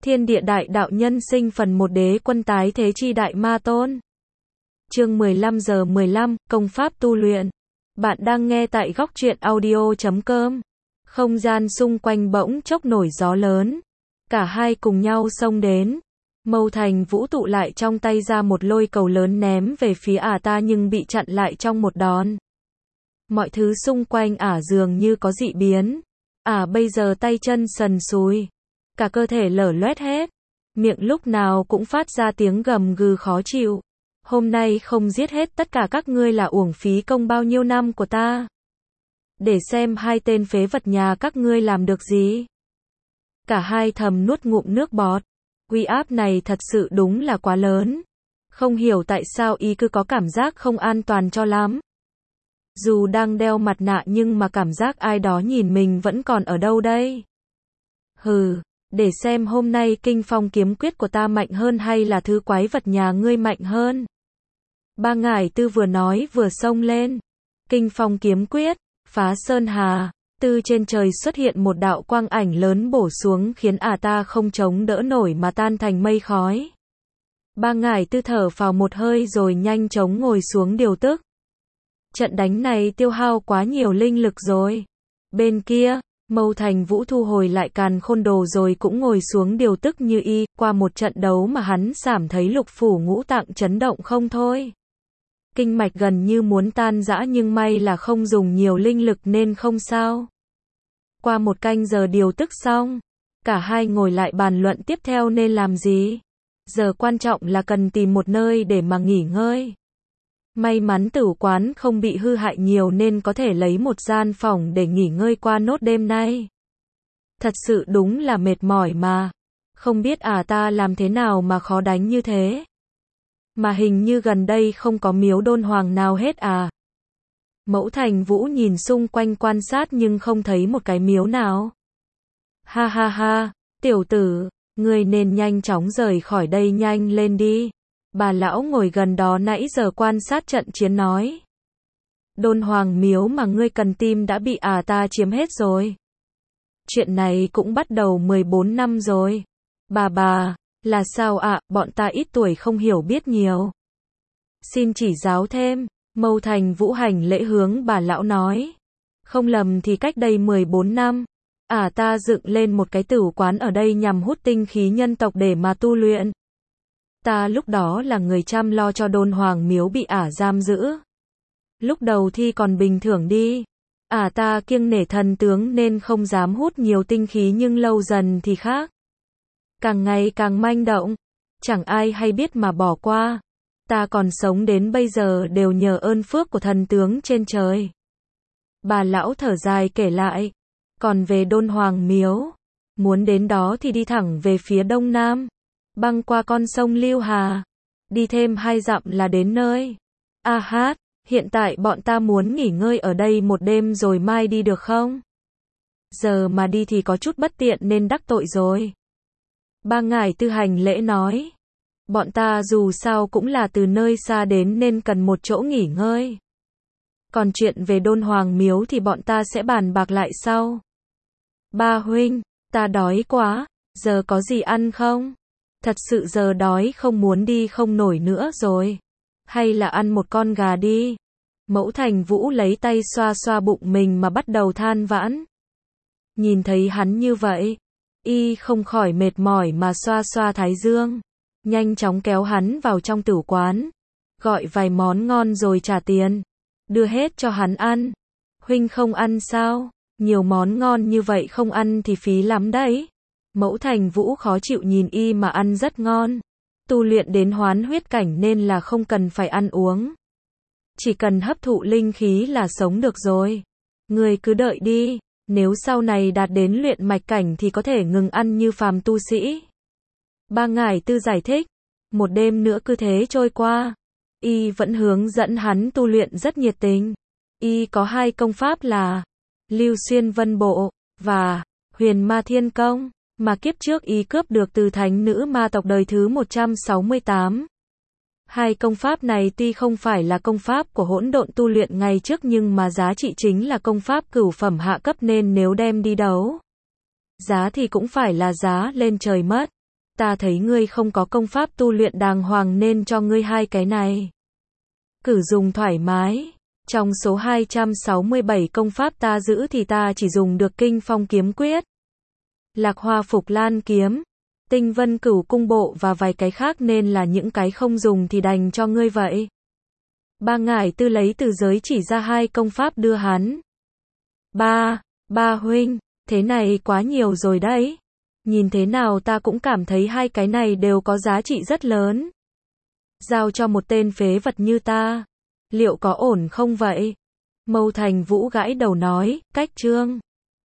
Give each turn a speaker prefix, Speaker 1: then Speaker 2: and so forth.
Speaker 1: Thiên địa đại đạo nhân sinh phần 1 đế quân tái thế chi đại ma tôn. Chương 15 giờ 15, công pháp tu luyện. Bạn đang nghe tại góc truyện audio.com. Không gian xung quanh bỗng chốc nổi gió lớn. Cả hai cùng nhau xông đến. Mâu Thành Vũ tụ lại trong tay ra một lôi cầu lớn ném về phía ta nhưng bị chặn lại trong một đòn. Mọi thứ xung quanh dường như có dị biến. Bây giờ tay chân sần sùi. Cả cơ thể lở loét hết. Miệng lúc nào cũng phát ra tiếng gầm gừ khó chịu. Hôm nay không giết hết tất cả các ngươi là uổng phí công bao nhiêu năm của ta. Để xem hai tên phế vật nhà các ngươi làm được gì. Cả hai thầm nuốt ngụm nước bọt. Uy áp này thật sự đúng là quá lớn. Không hiểu tại sao y cứ có cảm giác không an toàn cho lắm. Dù đang đeo mặt nạ nhưng mà cảm giác ai đó nhìn mình vẫn còn ở đâu đây. Hừ, để xem hôm nay kinh phong kiếm quyết của ta mạnh hơn hay là thứ quái vật nhà ngươi mạnh hơn. Ba Ngải Tư vừa nói vừa xông lên. Kinh phong kiếm quyết, phá sơn hà. Từ trên trời xuất hiện một đạo quang ảnh lớn bổ xuống khiến ta không chống đỡ nổi mà tan thành mây khói. Ba Ngải Tư thở phào một hơi rồi nhanh chóng ngồi xuống điều tức. Trận đánh này tiêu hao quá nhiều linh lực rồi. Bên kia, Mâu Thành Vũ thu hồi lại càn khôn đồ rồi cũng ngồi xuống điều tức như y. Qua một trận đấu mà hắn cảm thấy lục phủ ngũ tạng chấn động không thôi. Kinh mạch gần như muốn tan rã nhưng may là không dùng nhiều linh lực nên không sao. Qua một canh giờ điều tức xong, cả hai ngồi lại bàn luận tiếp theo nên làm gì. Giờ quan trọng là cần tìm một nơi để mà nghỉ ngơi. May mắn tử quán không bị hư hại nhiều nên có thể lấy một gian phòng để nghỉ ngơi qua nốt đêm nay. Thật sự đúng là mệt mỏi mà. Không biết ta làm thế nào mà khó đánh như thế. Mà hình như gần đây không có miếu đôn hoàng nào hết Mẫu Thành Vũ nhìn xung quanh quan sát nhưng không thấy một cái miếu nào. Ha ha ha, tiểu tử, ngươi nên nhanh chóng rời khỏi đây nhanh lên đi. Bà lão ngồi gần đó nãy giờ quan sát trận chiến nói. Đôn hoàng miếu mà ngươi cần tìm đã bị ta chiếm hết rồi. Chuyện này cũng bắt đầu 14 năm rồi. Bà, là sao bọn ta ít tuổi không hiểu biết nhiều. Xin chỉ giáo thêm, Mâu Thành Vũ hành lễ hướng bà lão nói. Không lầm thì cách đây 14 năm, ta dựng lên một cái tử quán ở đây nhằm hút tinh khí nhân tộc để mà tu luyện. Ta lúc đó là người chăm lo cho đôn hoàng miếu bị giam giữ. Lúc đầu thì còn bình thường đi. Ta kiêng nể thần tướng nên không dám hút nhiều tinh khí nhưng lâu dần thì khác. Càng ngày càng manh động. Chẳng ai hay biết mà bỏ qua. Ta còn sống đến bây giờ đều nhờ ơn phước của thần tướng trên trời. Bà lão thở dài kể lại. Còn về đôn hoàng miếu, muốn đến đó thì đi thẳng về phía đông nam. Băng qua con sông Lưu Hà. Đi thêm 2 dặm là đến nơi. Hiện tại bọn ta muốn nghỉ ngơi ở đây một đêm rồi mai đi được không? Giờ mà đi thì có chút bất tiện nên đắc tội rồi. Ba Ngải Tư hành lễ nói. Bọn ta dù sao cũng là từ nơi xa đến nên cần một chỗ nghỉ ngơi. Còn chuyện về đôn hoàng miếu thì bọn ta sẽ bàn bạc lại sau. Ba huynh, ta đói quá, giờ có gì ăn không? Thật sự giờ đói không muốn đi không nổi nữa rồi. Hay là ăn một con gà đi. Mẫu Thành Vũ lấy tay xoa xoa bụng mình mà bắt đầu than vãn. Nhìn thấy hắn như vậy, y không khỏi mệt mỏi mà xoa xoa thái dương. Nhanh chóng kéo hắn vào trong tử quán. Gọi vài món ngon rồi trả tiền. Đưa hết cho hắn ăn. Huynh không ăn sao? Nhiều món ngon như vậy không ăn thì phí lắm đấy. Mẫu Thành Vũ khó chịu nhìn y mà ăn rất ngon. Tu luyện đến hoán huyết cảnh nên là không cần phải ăn uống. Chỉ cần hấp thụ linh khí là sống được rồi. Người cứ đợi đi. Nếu sau này đạt đến luyện mạch cảnh thì có thể ngừng ăn như phàm tu sĩ. Ba Ngải Tư giải thích. Một đêm nữa cứ thế trôi qua. Y vẫn hướng dẫn hắn tu luyện rất nhiệt tình. Y có 2 công pháp là Lưu Xuyên Vân Bộ và Huyền Ma Thiên Công, mà kiếp trước y cướp được từ thánh nữ ma tộc đời thứ 168. 2 công pháp này tuy không phải là công pháp của hỗn độn tu luyện ngày trước nhưng mà giá trị chính là công pháp cửu phẩm hạ cấp nên nếu đem đi đấu, giá thì cũng phải là giá lên trời mất. Ta thấy ngươi không có công pháp tu luyện đàng hoàng nên cho ngươi hai cái này. Cử dùng thoải mái. Trong số 267 công pháp ta giữ thì ta chỉ dùng được Kinh Phong kiếm quyết, Lạc Hoa Phục Lan kiếm, Tinh Vân Cửu cung bộ và vài cái khác nên là những cái không dùng thì đành cho ngươi vậy. Ba Ngải Tư lấy từ giới chỉ ra hai công pháp đưa hắn. Ba huynh, thế này quá nhiều rồi đấy. Nhìn thế nào ta cũng cảm thấy hai cái này đều có giá trị rất lớn. Giao cho một tên phế vật như ta, liệu có ổn không vậy? Mâu Thành Vũ gãi đầu nói, cách Trương